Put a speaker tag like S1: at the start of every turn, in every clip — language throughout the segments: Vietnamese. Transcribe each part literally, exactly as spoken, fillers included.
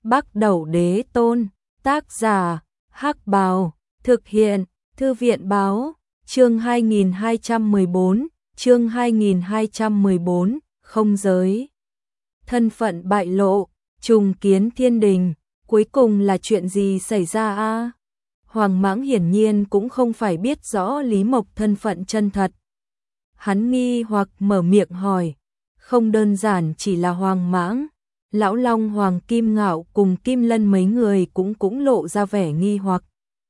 S1: Bắc Đẩu Đế Tôn, tác giả, Hắc Bào, thực hiện, Thư viện báo, chương hai nghìn hai trăm mười bốn, chương hai nghìn hai trăm mười bốn, không giới. Thân phận bại lộ, trùng kiến thiên đình, cuối cùng là chuyện gì xảy ra a? Hoàng Mãng hiển nhiên cũng không phải biết rõ Lý Mộc thân phận chân thật. Hắn nghi hoặc mở miệng hỏi, không đơn giản chỉ là Hoàng Mãng, Lão Long Hoàng Kim Ngạo cùng Kim Lân mấy người cũng cũng lộ ra vẻ nghi hoặc.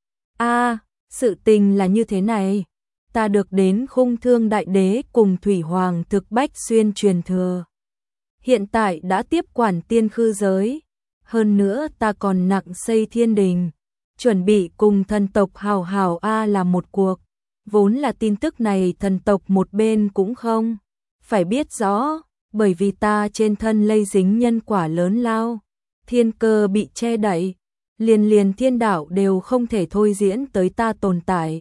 S1: A, sự tình là như thế này, ta được đến Khung Thương Đại Đế cùng Thủy Hoàng thực Bách Xuyên truyền thừa. Hiện tại đã tiếp quản tiên khư giới, hơn nữa ta còn nặng xây thiên đình, chuẩn bị cùng thần tộc hào hào a là một cuộc. Vốn là tin tức này thần tộc một bên cũng không phải biết rõ, bởi vì ta trên thân lây dính nhân quả lớn lao, thiên cơ bị che đậy, liền liền thiên đạo đều không thể thôi diễn tới ta tồn tại.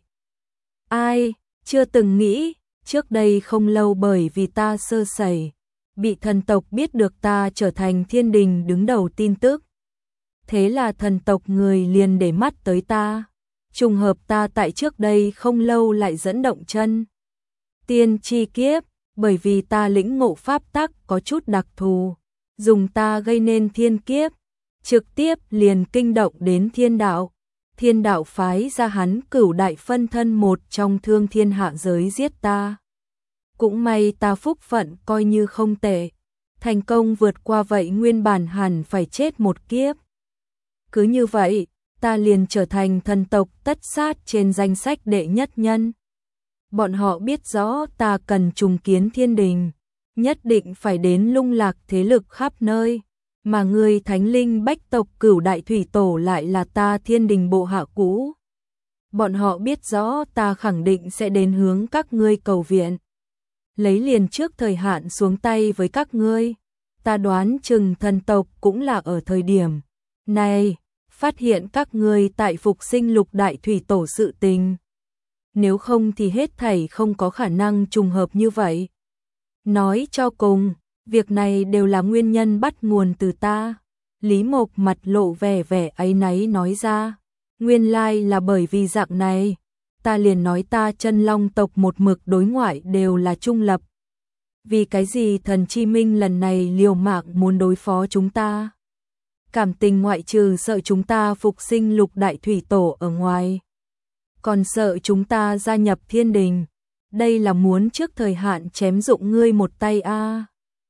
S1: Ai, chưa từng nghĩ, trước đây không lâu bởi vì ta sơ sẩy, bị thần tộc biết được ta trở thành thiên đình đứng đầu tin tức. Thế là thần tộc người liền để mắt tới ta, trùng hợp ta tại trước đây không lâu lại dẫn động chân tiên chi kiếp, bởi vì ta lĩnh ngộ pháp tắc có chút đặc thù, dùng ta gây nên thiên kiếp, trực tiếp liền kinh động đến thiên đạo. Thiên đạo phái ra hắn Cửu Đại phân thân một trong thương thiên hạ giới giết ta. Cũng may ta phúc phận coi như không tệ, thành công vượt qua vậy nguyên bản hẳn phải chết một kiếp. Cứ như vậy, ta liền trở thành thần tộc tất sát trên danh sách đệ nhất nhân. Bọn họ biết rõ ta cần trùng kiến thiên đình, nhất định phải đến lung lạc thế lực khắp nơi, mà người thánh linh bách tộc Cửu Đại thủy tổ lại là ta thiên đình bộ hạ cũ. Bọn họ biết rõ ta khẳng định sẽ đến hướng các ngươi cầu viện, lấy liền trước thời hạn xuống tay với các ngươi. Ta đoán chừng thần tộc cũng là ở thời điểm này phát hiện các ngươi tại phục sinh lục đại thủy tổ sự tình. Nếu không thì hết thảy không có khả năng trùng hợp như vậy. Nói cho cùng, việc này đều là nguyên nhân bắt nguồn từ ta. Lý Mộc mặt lộ vẻ vẻ áy náy nói ra, nguyên lai là bởi vì dạng này, ta liền nói ta chân long tộc một mực đối ngoại đều là trung lập. Vì cái gì thần chi minh lần này liều mạng muốn đối phó chúng ta? Cảm tình ngoại trừ sợ chúng ta phục sinh lục đại thủy tổ ở ngoài, còn sợ chúng ta gia nhập thiên đình. Đây là muốn trước thời hạn chém dụng ngươi một tay a. À.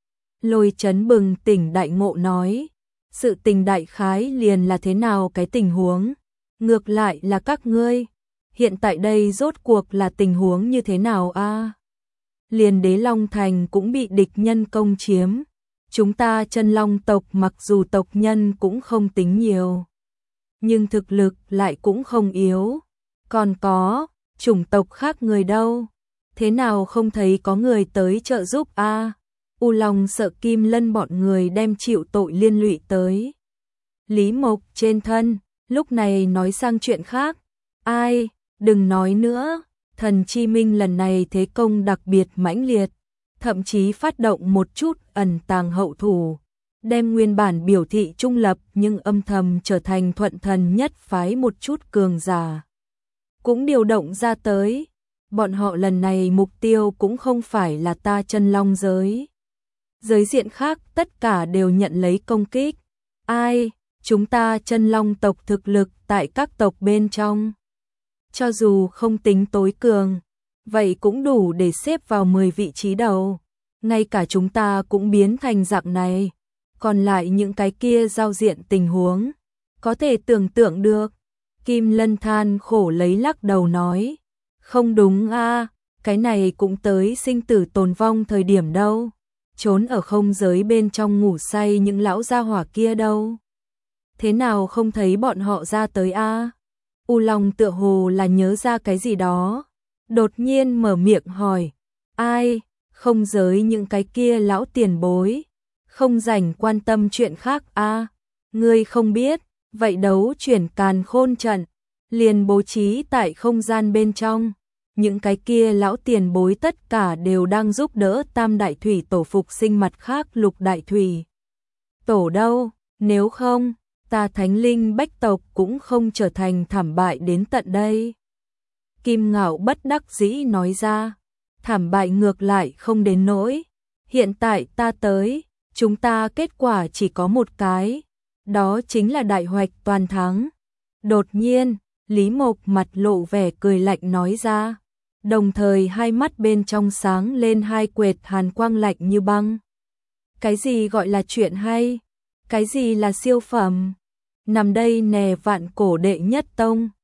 S1: Lôi Chấn bừng tỉnh đại ngộ nói, sự tình đại khái liền là thế nào cái tình huống, ngược lại là các ngươi, hiện tại đây rốt cuộc là tình huống như thế nào a? À? Liền Đế Long Thành cũng bị địch nhân công chiếm. Chúng ta chân long tộc mặc dù tộc nhân cũng không tính nhiều, nhưng thực lực lại cũng không yếu. Còn có, chủng tộc khác người đâu? Thế nào không thấy có người tới trợ giúp a? À? U Long sợ Kim Lân bọn người đem chịu tội liên lụy tới Lý Mộc trên thân, lúc này nói sang chuyện khác. Ai, đừng nói nữa, thần chi minh lần này thế công đặc biệt mãnh liệt, thậm chí phát động một chút ẩn tàng hậu thủ, đem nguyên bản biểu thị trung lập nhưng âm thầm trở thành thuận thần nhất phái một chút cường giả cũng điều động ra tới. Bọn họ lần này mục tiêu cũng không phải là ta chân long giới. Giới diện khác tất cả đều nhận lấy công kích. Ai, chúng ta chân long tộc thực lực tại các tộc bên trong, cho dù không tính tối cường, vậy cũng đủ để xếp vào mười vị trí đầu. Ngay cả chúng ta cũng biến thành dạng này, còn lại những cái kia giao diện tình huống, có thể tưởng tượng được. Kim Lân than khổ lấy lắc đầu nói, không đúng a, à, cái này cũng tới sinh tử tồn vong thời điểm đâu. Trốn ở không giới bên trong ngủ say những lão gia hỏa kia đâu. Thế nào không thấy bọn họ ra tới a? À? U Long tựa hồ là nhớ ra cái gì đó, đột nhiên mở miệng hỏi, ai, không giới những cái kia lão tiền bối, không rảnh quan tâm chuyện khác a? À? Ngươi không biết, vậy đấu chuyển càn khôn trận, liền bố trí tại không gian bên trong. Những cái kia lão tiền bối tất cả đều đang giúp đỡ tam đại thủy tổ phục sinh mặt khác lục đại thủy tổ đâu, nếu không, ta thánh linh bách tộc cũng không trở thành thảm bại đến tận đây. Kim Ngạo bất đắc dĩ nói ra, thảm bại ngược lại không đến nỗi. Hiện tại ta tới, chúng ta kết quả chỉ có một cái, đó chính là đại hoạch toàn thắng. Đột nhiên, Lý Mộc mặt lộ vẻ cười lạnh nói ra, đồng thời hai mắt bên trong sáng lên hai quệt hàn quang lạnh như băng. Cái gì gọi là chuyện hay? Cái gì là siêu phẩm? Nằm đây nè vạn cổ đệ nhất tông.